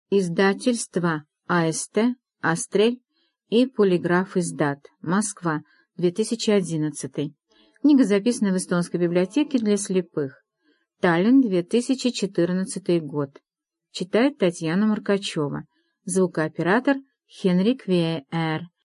Издательство АСТ, Астрель и Полиграф издат. Москва, 2011. Книга записана в Эстонской библиотеке для слепых. Таллин, 2014 год. Читает Татьяна Маркачева. Звукооператор Хенрик Веер.